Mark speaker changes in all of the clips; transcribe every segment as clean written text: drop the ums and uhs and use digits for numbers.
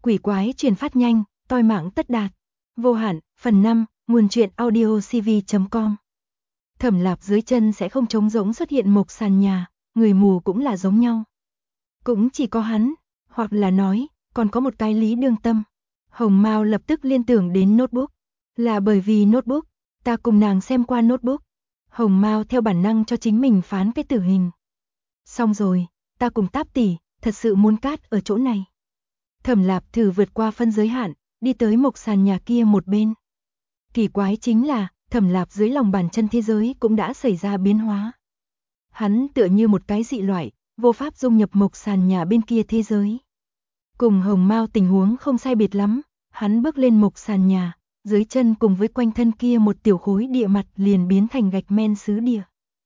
Speaker 1: quỷ quái truyền phát nhanh, toi mạng tất đạt. Vô hạn, phần 5, nguồn truyện audio cv.com. Thẩm Lạp dưới chân sẽ không trống rỗng xuất hiện một sàn nhà, người mù cũng là giống nhau. Cũng chỉ có hắn, hoặc là nói, còn có một cái Lý Đương Tâm. Hồng Mao lập tức liên tưởng đến notebook. Là bởi vì notebook, ta cùng nàng xem qua notebook. Hồng Mao theo bản năng cho chính mình phán cái tử hình. Xong rồi, ta cùng Táp tỷ, thật sự muốn cát ở chỗ này. Thẩm Lạp thử vượt qua phân giới hạn, đi tới một sàn nhà kia một bên. Kỳ quái chính là, Thẩm Lạp dưới lòng bàn chân thế giới cũng đã xảy ra biến hóa. Hắn tựa như một cái dị loại, vô pháp dung nhập một sàn nhà bên kia thế giới. Cùng Hồng Mao tình huống không sai biệt lắm, hắn bước lên một sàn nhà, dưới chân cùng với quanh thân kia một tiểu khối địa mặt liền biến thành gạch men xứ địa.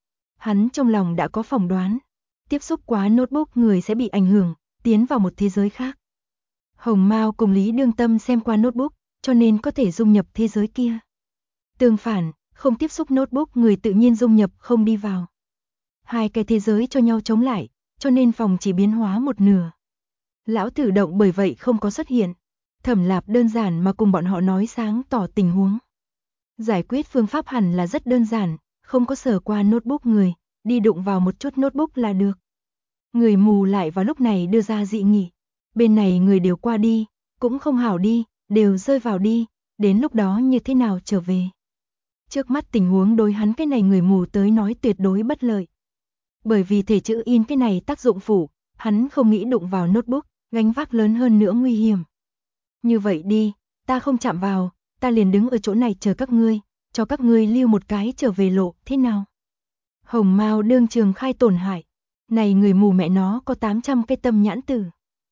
Speaker 1: Hắn trong lòng đã có phỏng đoán, tiếp xúc quá notebook người sẽ bị ảnh hưởng, tiến vào một thế giới khác. Hồng Mao cùng Lý Đương Tâm xem qua notebook, cho nên có thể dung nhập thế giới kia. Tương phản, không tiếp xúc notebook người tự nhiên dung nhập không đi vào. Hai cái thế giới cho nhau chống lại, cho nên phòng chỉ biến hóa một nửa. Lão Tử Động bởi vậy không có xuất hiện. Thẩm Lạp đơn giản mà cùng bọn họ nói sáng tỏ tình huống. Giải quyết phương pháp hẳn là rất đơn giản, không có sờ qua notebook người, đi đụng vào một chút notebook là được. Người mù lại vào lúc này đưa ra dị nghị. Bên này người đều qua đi, cũng không hảo đi, đều rơi vào đi, đến lúc đó như thế nào trở về. Trước mắt tình huống đối hắn cái này người mù tới nói tuyệt đối bất lợi. Bởi vì thể chữ in cái này tác dụng phụ, hắn không nghĩ đụng vào notebook, gánh vác lớn hơn nữa nguy hiểm. Như vậy đi, ta không chạm vào, ta liền đứng ở chỗ này chờ các ngươi, cho các ngươi lưu một cái trở về lộ, thế nào? Hồng Mao đương trường khai tổn hại, này người mù mẹ nó có 800 cái tâm nhãn tử.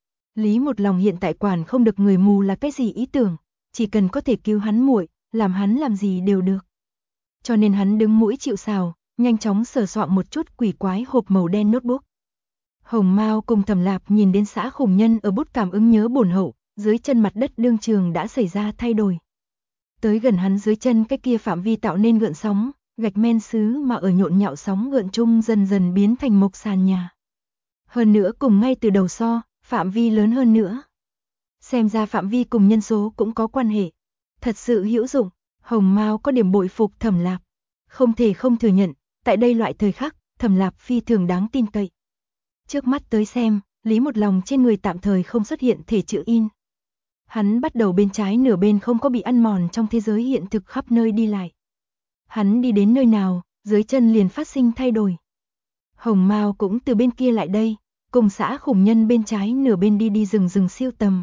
Speaker 1: Lý một lòng hiện tại quản không được người mù là cái gì ý tưởng, chỉ cần có thể cứu hắn muội, làm hắn làm gì đều được. Cho nên hắn đứng mũi chịu sào, nhanh chóng sờ soạn một chút quỷ quái hộp màu đen notebook. Hồng Mao cùng Thẩm Lạp nhìn đến xã khủng nhân ở bút cảm ứng nhớ bổn hậu, dưới chân mặt đất đương trường đã xảy ra thay đổi. Tới gần hắn dưới chân cái kia phạm vi tạo nên gợn sóng, gạch men sứ mà ở nhộn nhạo sóng gợn chung dần dần biến thành một sàn nhà. Hơn nữa cùng ngay từ đầu so, phạm vi lớn hơn nữa. Xem ra phạm vi cùng nhân số cũng có quan hệ. Thật sự hữu dụng, Hồng Mao có điểm bội phục Thẩm Lạp. Không thể không thừa nhận, tại đây loại thời khắc, Thẩm Lạp phi thường đáng tin cậy. Trước mắt tới xem, Lý một lòng trên người tạm thời không xuất hiện thể chữ in. Hắn bắt đầu bên trái nửa bên không có bị ăn mòn trong thế giới hiện thực khắp nơi đi lại. Hắn đi đến nơi nào, dưới chân liền phát sinh thay đổi. Hồng Mao cũng từ bên kia lại đây, cùng xã khủng nhân bên trái nửa bên đi rừng siêu tầm.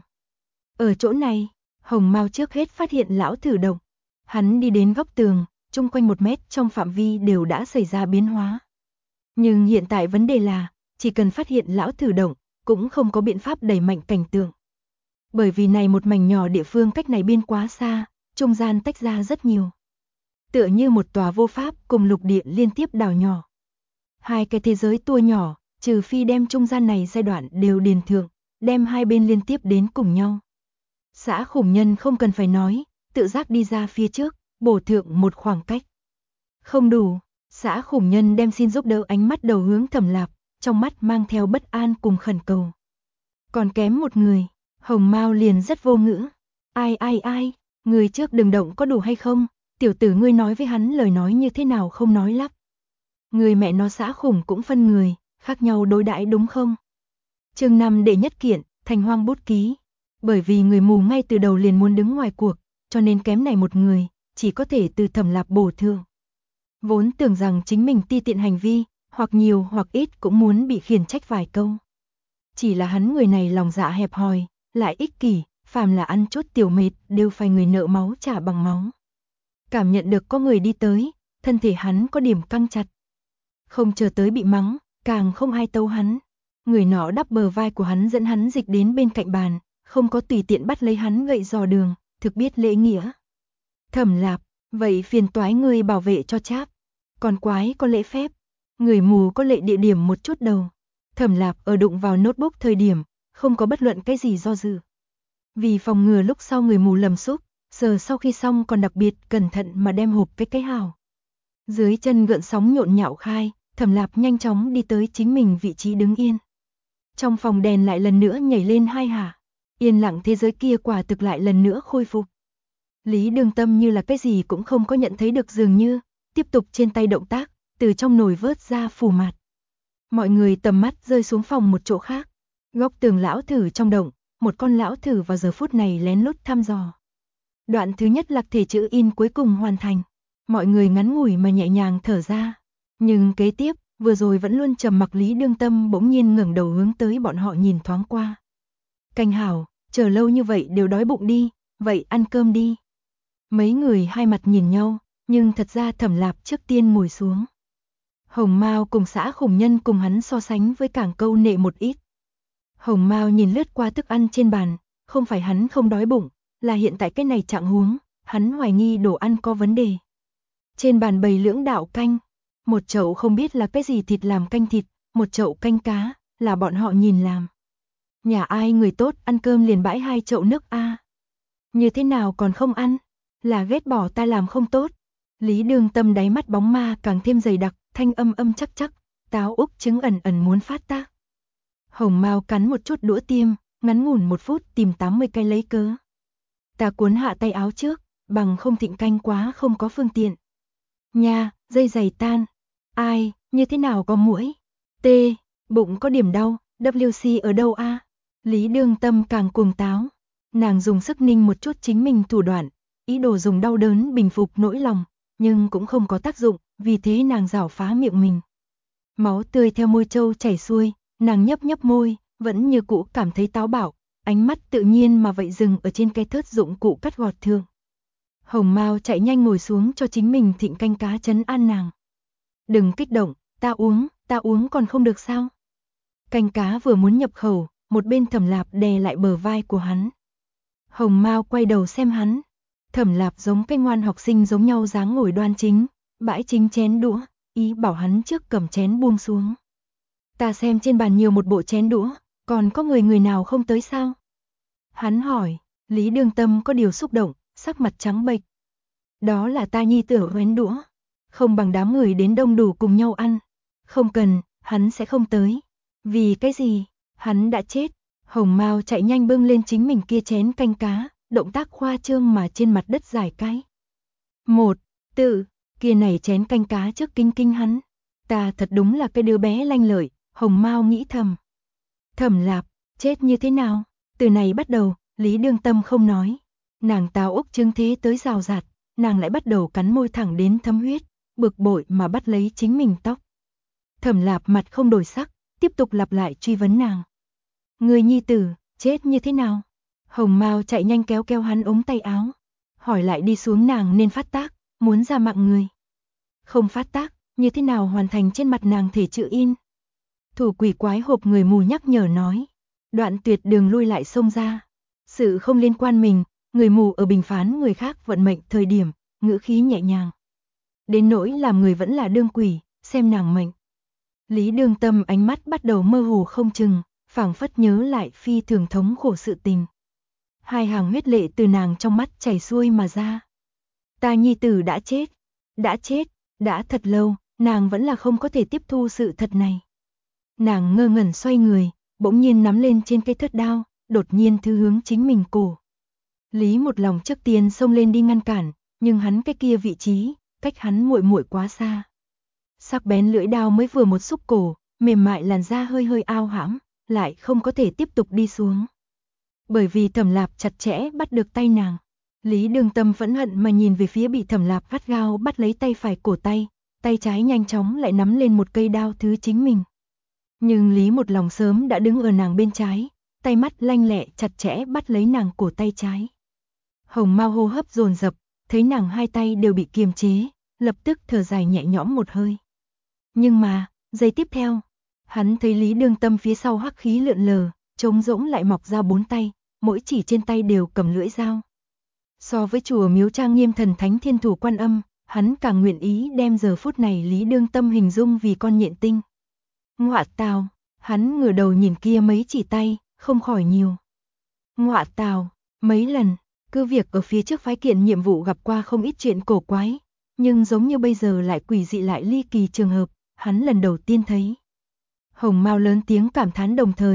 Speaker 1: Ở chỗ này, Hồng Mao trước hết phát hiện Lão Tử Động. Hắn đi đến góc tường, chung quanh 1 mét trong phạm vi đều đã xảy ra biến hóa. Nhưng hiện tại vấn đề là, chỉ cần phát hiện Lão Tử Động, cũng không có biện pháp đẩy mạnh cảnh tượng. Bởi vì này một mảnh nhỏ địa phương cách này biên quá xa, trung gian tách ra rất nhiều. Tựa như một tòa vô pháp cùng lục địa liên tiếp đảo nhỏ. Hai cái thế giới tua nhỏ, trừ phi đem trung gian này giai đoạn đều điền thượng, đem hai bên liên tiếp đến cùng nhau. Xã khủng nhân không cần phải nói, tự giác đi ra phía trước, bổ thượng một khoảng cách. Không đủ, xã khủng nhân đem xin giúp đỡ ánh mắt đầu hướng Thẩm Lạp, trong mắt mang theo bất an cùng khẩn cầu. Còn kém một người, Hồng Mao liền rất vô ngữ. Ai, người trước đừng động có đủ hay không, tiểu tử ngươi nói với hắn lời nói như thế nào không nói lắp. Người mẹ nó xã khủng cũng phân người, khác nhau đối đãi đúng không? Chương 5 đệ nhất kiện, Thành Hoang bút ký. Bởi vì người mù ngay từ đầu liền muốn đứng ngoài cuộc, cho nên kém này một người, chỉ có thể từ Thẩm Lạp bổ thượng. Vốn tưởng rằng chính mình ti tiện hành vi, hoặc nhiều hoặc ít cũng muốn bị khiển trách vài câu. Chỉ là hắn người này lòng dạ hẹp hòi, lại ích kỷ, phàm là ăn chút tiểu mệt đều phải người nợ máu trả bằng máu. Cảm nhận được có người đi tới, thân thể hắn có điểm căng chặt. Không chờ tới bị mắng, càng không ai tấu hắn. Người nọ đắp bờ vai của hắn dẫn hắn dịch đến bên cạnh bàn, không có tùy tiện bắt lấy hắn gậy dò đường, thực biết lễ nghĩa. Thẩm Lạp, vậy phiền toái ngươi bảo vệ cho cháp. Còn quái có lễ phép, người mù có lệ địa điểm một chút đầu. Thẩm Lạp ở đụng vào notebook thời điểm, không có bất luận cái gì do dự. Vì phòng ngừa lúc sau người mù lầm xúc, giờ sau khi xong còn đặc biệt cẩn thận mà đem hộp cái hào. Dưới chân gợn sóng nhộn nhạo khai, Thẩm Lạp nhanh chóng đi tới chính mình vị trí đứng yên. Trong phòng đèn lại lần nữa nhảy lên 2 hạ. Yên lặng thế giới kia quả thực lại lần nữa khôi phục. Lý Đường Tâm như là cái gì cũng không có nhận thấy được dường như, tiếp tục trên tay động tác, từ trong nồi vớt ra phù mặt. Mọi người tầm mắt rơi xuống phòng một chỗ khác. Góc tường lão thử trong động, một con lão thử vào giờ phút này lén lút thăm dò. Đoạn thứ nhất lạc thể chữ in cuối cùng hoàn thành. Mọi người ngắn ngủi mà nhẹ nhàng thở ra. Nhưng kế tiếp, vừa rồi vẫn luôn trầm mặc Lý Đương Tâm bỗng nhiên ngẩng đầu hướng tới bọn họ nhìn thoáng qua. Canh hảo, chờ lâu như vậy đều đói bụng đi, vậy ăn cơm đi. Mấy người hai mặt nhìn nhau, nhưng thật ra Thẩm Lạp trước tiên ngồi xuống. Hồng Mao cùng xã Khủng Nhân cùng hắn so sánh với càng câu nệ một ít. Hồng Mao nhìn lướt qua thức ăn trên bàn, không phải hắn không đói bụng, là hiện tại cái này trạng huống, hắn hoài nghi đồ ăn có vấn đề. Trên bàn bày lưỡng đạo canh, một chậu không biết là cái gì thịt làm canh thịt, một chậu canh cá, là bọn họ nhìn làm. Nhà ai người tốt ăn cơm liền bãi 2 chậu nước a. Như thế nào còn không ăn? Là ghét bỏ ta làm không tốt. Lý Đường Tâm đáy mắt bóng ma càng thêm dày đặc, thanh âm chắc chắc, táo úc trứng ẩn ẩn muốn phát tác. Hồng Mao cắn một chút đũa tiêm, ngắn ngủn 1 phút tìm 80 cái lấy cớ. Ta cuốn hạ tay áo trước, bằng không thịnh canh quá không có phương tiện. Nha, dây giày tan. Ai, như thế nào có muỗi? T, bụng có điểm đau, WC ở đâu a? Lý Đường Tâm càng cuồng táo. Nàng dùng sức ninh một chút chính mình thủ đoạn, ý đồ dùng đau đớn bình phục nỗi lòng, nhưng cũng không có tác dụng, vì thế nàng rảo phá miệng mình. Máu tươi theo môi trâu chảy xuôi, nàng nhấp nhấp môi, vẫn như cũ cảm thấy táo bạo, ánh mắt tự nhiên mà vậy dừng ở trên cái thớt dụng cụ cắt gọt thường. Hồng Mao chạy nhanh ngồi xuống cho chính mình thịnh canh cá trấn an nàng. Đừng kích động, ta uống còn không được sao? Canh cá vừa muốn nhập khẩu, một bên Thẩm Lạp đè lại bờ vai của hắn. Hồng Mao quay đầu xem hắn. Thẩm Lạp giống cái ngoan học sinh giống nhau dáng ngồi đoan chính, bãi chính chén đũa, ý bảo hắn trước cầm chén buông xuống. Ta xem trên bàn nhiều một bộ chén đũa, còn có người nào không tới sao? Hắn hỏi, Lý Đường Tâm có điều xúc động, sắc mặt trắng bệch. Đó là ta nhi tử hoén đũa, không bằng đám người đến đông đủ cùng nhau ăn. Không cần, hắn sẽ không tới. Vì cái gì? Hắn đã chết. Hồng Mao chạy nhanh bưng lên chính mình kia chén canh cá, động tác khoa trương mà trên mặt đất giải cái. Kia này chén canh cá trước kinh hắn. Ta thật đúng là cái đứa bé lanh lợi, Hồng Mao nghĩ thầm. Thẩm Lạp, chết như thế nào? Từ này bắt đầu, Lý Đường Tâm không nói. Nàng táo úc trứng thế tới rào rạt, nàng lại bắt đầu cắn môi thẳng đến thấm huyết, bực bội mà bắt lấy chính mình tóc. Thẩm Lạp mặt không đổi sắc, tiếp tục lặp lại truy vấn nàng. Người nhi tử, chết như thế nào? Hồng Mao chạy nhanh kéo hắn ống tay áo. Hỏi lại đi xuống nàng nên phát tác, muốn ra mạng người. Không phát tác, như thế nào hoàn thành trên mặt nàng thể chữ in? Thủ quỷ quái hộp người mù nhắc nhở nói. Đoạn tuyệt đường lui lại xông ra. Sự không liên quan mình, người mù ở bình phán người khác vận mệnh thời điểm, ngữ khí nhẹ nhàng. Đến nỗi làm người vẫn là đương quỷ, xem nàng mệnh. Lý Đường Tâm ánh mắt bắt đầu mơ hồ không chừng, phảng phất nhớ lại phi thường thống khổ sự tình. Hai hàng huyết lệ từ nàng trong mắt chảy xuôi mà ra. Ta nhi tử đã chết, đã thật lâu, nàng vẫn là không có thể tiếp thu sự thật này. Nàng ngơ ngẩn xoay người, bỗng nhiên nắm lên trên cây thớt đao, đột nhiên thư hướng chính mình cổ. Lý một lòng trước tiên xông lên đi ngăn cản, nhưng hắn cái kia vị trí, cách hắn muội quá xa. Sắc bén lưỡi đao mới vừa một xúc cổ, mềm mại làn da hơi ao hãm, lại không có thể tiếp tục đi xuống. Bởi vì Thẩm Lạp chặt chẽ bắt được tay nàng. Lý Đường Tâm phẫn hận mà nhìn về phía bị Thẩm Lạp gắt gao bắt lấy tay phải cổ tay trái nhanh chóng lại nắm lên một cây đao thứ chính mình. Nhưng Lý một lòng sớm đã đứng ở nàng bên trái, tay mắt lanh lẹ chặt chẽ bắt lấy nàng cổ tay trái. Hồng Mao hô hấp dồn dập, thấy nàng hai tay đều bị kiềm chế, lập tức thở dài nhẹ nhõm một hơi. Nhưng mà, giây tiếp theo, hắn thấy Lý Đường Tâm phía sau hắc khí lượn lờ, trống rỗng lại mọc ra 4 tay, mỗi chỉ trên tay đều cầm lưỡi dao. So với chùa miếu trang nghiêm thần thánh thiên thủ Quan Âm, hắn càng nguyện ý đem giờ phút này Lý Đường Tâm hình dung vì con nhện tinh. Ngọa tào, hắn ngửa đầu nhìn kia mấy chỉ tay, không khỏi nhiều. Ngọa tào, mấy lần, cứ việc ở phía trước phái kiện nhiệm vụ gặp qua không ít chuyện cổ quái, nhưng giống như bây giờ lại quỷ dị lại ly kỳ trường hợp, hắn lần đầu tiên thấy. Hồng Mao lớn tiếng cảm thán đồng thời,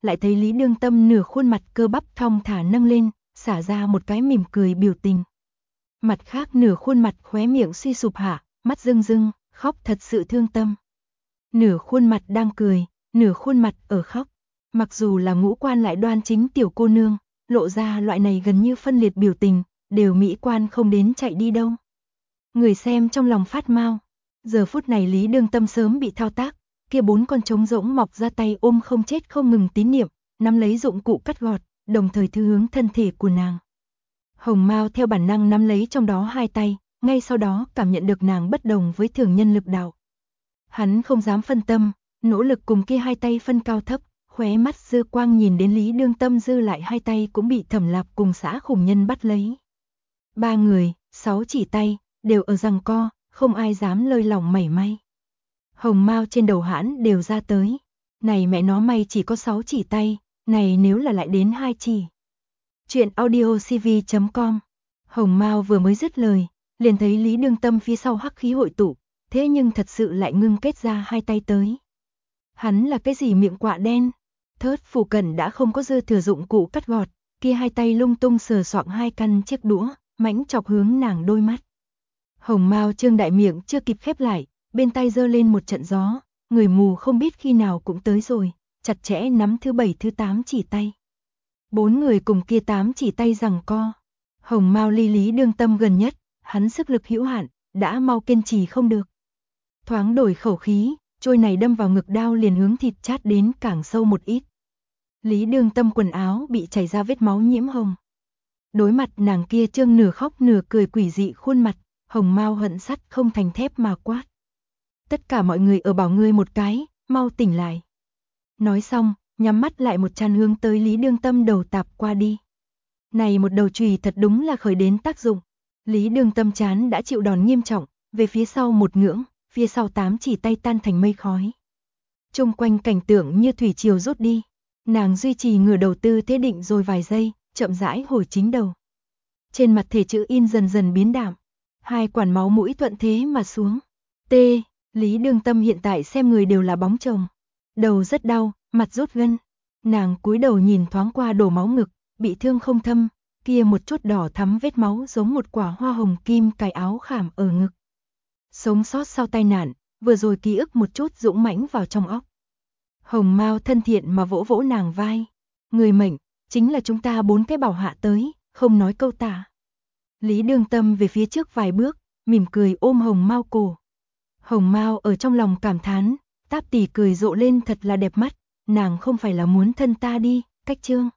Speaker 1: lại thấy Lý Đương Tâm nửa khuôn mặt cơ bắp thong thả nâng lên, xả ra một cái mỉm cười biểu tình. Mặt khác nửa khuôn mặt khóe miệng suy sụp hạ, mắt rưng rưng, khóc thật sự thương tâm. Nửa khuôn mặt đang cười, nửa khuôn mặt ở khóc. Mặc dù là ngũ quan lại đoan chính tiểu cô nương, lộ ra loại này gần như phân liệt biểu tình, đều mỹ quan không đến chạy đi đâu. Người xem trong lòng phát mau. Giờ phút này Lý Đương Tâm sớm bị thao tác, kia 4 con trống rỗng mọc ra tay ôm không chết không ngừng tín niệm, nắm lấy dụng cụ cắt gọt, đồng thời thư hướng thân thể của nàng. Hồng Mao theo bản năng nắm lấy trong đó 2 tay, ngay sau đó cảm nhận được nàng bất đồng với thường nhân lực đạo. Hắn không dám phân tâm, nỗ lực cùng kia 2 tay phân cao thấp, khóe mắt dư quang nhìn đến Lý Đương Tâm dư lại 2 tay cũng bị Thẩm Lạp cùng xã khủng nhân bắt lấy. 3 người, 6 chỉ tay, đều ở giằng co, không ai dám lơi lỏng mảy may. Hồng Mao trên đầu hãn đều ra tới. Này mẹ nó may chỉ có 6 chỉ tay, này nếu là lại đến 2 chỉ. Chuyện audiocv.com. Hồng Mao vừa mới dứt lời, liền thấy Lý Đương Tâm phía sau hắc khí hội tụ, thế nhưng thật sự lại ngưng kết ra 2 tay tới. Hắn là cái gì miệng quạ đen? Thớt phủ cận đã không có dư thừa dụng cụ cắt gọt, kia 2 tay lung tung sờ soạng 2 căn chiếc đũa, mãnh chọc hướng nàng đôi mắt. Hồng Mao trương đại miệng chưa kịp khép lại, bên tay giơ lên một trận gió, người mù không biết khi nào cũng tới rồi, chặt chẽ nắm thứ 7 thứ 8 chỉ tay. 4 người cùng kia 8 chỉ tay giằng co. Hồng Mao ly Lý Đương Tâm gần nhất, hắn sức lực hữu hạn, đã mau kiên trì không được. Thoáng đổi khẩu khí, trôi này đâm vào ngực đao liền hướng thịt chát đến càng sâu một ít. Lý Đương Tâm quần áo bị chảy ra vết máu nhiễm hồng. Đối mặt nàng kia trương nửa khóc nửa cười quỷ dị khuôn mặt, Hồng Mao hận sắt không thành thép mà quát. Tất cả mọi người ở bảo ngươi một cái, mau tỉnh lại. Nói xong, nhắm mắt lại một chăn hướng tới Lý Đương Tâm đầu tạp qua đi. Này một đầu chùy thật đúng là khởi đến tác dụng. Lý Đương Tâm chán đã chịu đòn nghiêm trọng, về phía sau một ngưỡng, phía sau 8 chỉ tay tan thành mây khói. Trung quanh cảnh tượng như thủy triều rút đi. Nàng duy trì ngửa đầu tư thế định rồi vài giây, chậm rãi hồi chính đầu. Trên mặt thể chữ in dần dần biến đạm. 2 quản máu mũi thuận thế mà xuống. T. Lý Đương Tâm hiện tại xem người đều là bóng chồng. Đầu rất đau, mặt rút gân. Nàng cúi đầu nhìn thoáng qua đổ máu ngực, bị thương không thâm, kia một chút đỏ thắm vết máu giống một quả hoa hồng kim cài áo khảm ở ngực. Sống sót sau tai nạn, vừa rồi ký ức một chút dũng mãnh vào trong óc. Hồng Mao thân thiện mà vỗ vỗ nàng vai. Người mệnh, chính là chúng ta 4 cái bảo hạ tới, không nói câu tả. Lý Đương Tâm về phía trước vài bước, mỉm cười ôm Hồng Mao cổ. Hồng Mao ở trong lòng cảm thán, Táp tỷ cười rộ lên thật là đẹp mắt, nàng không phải là muốn thân ta đi, cách chương.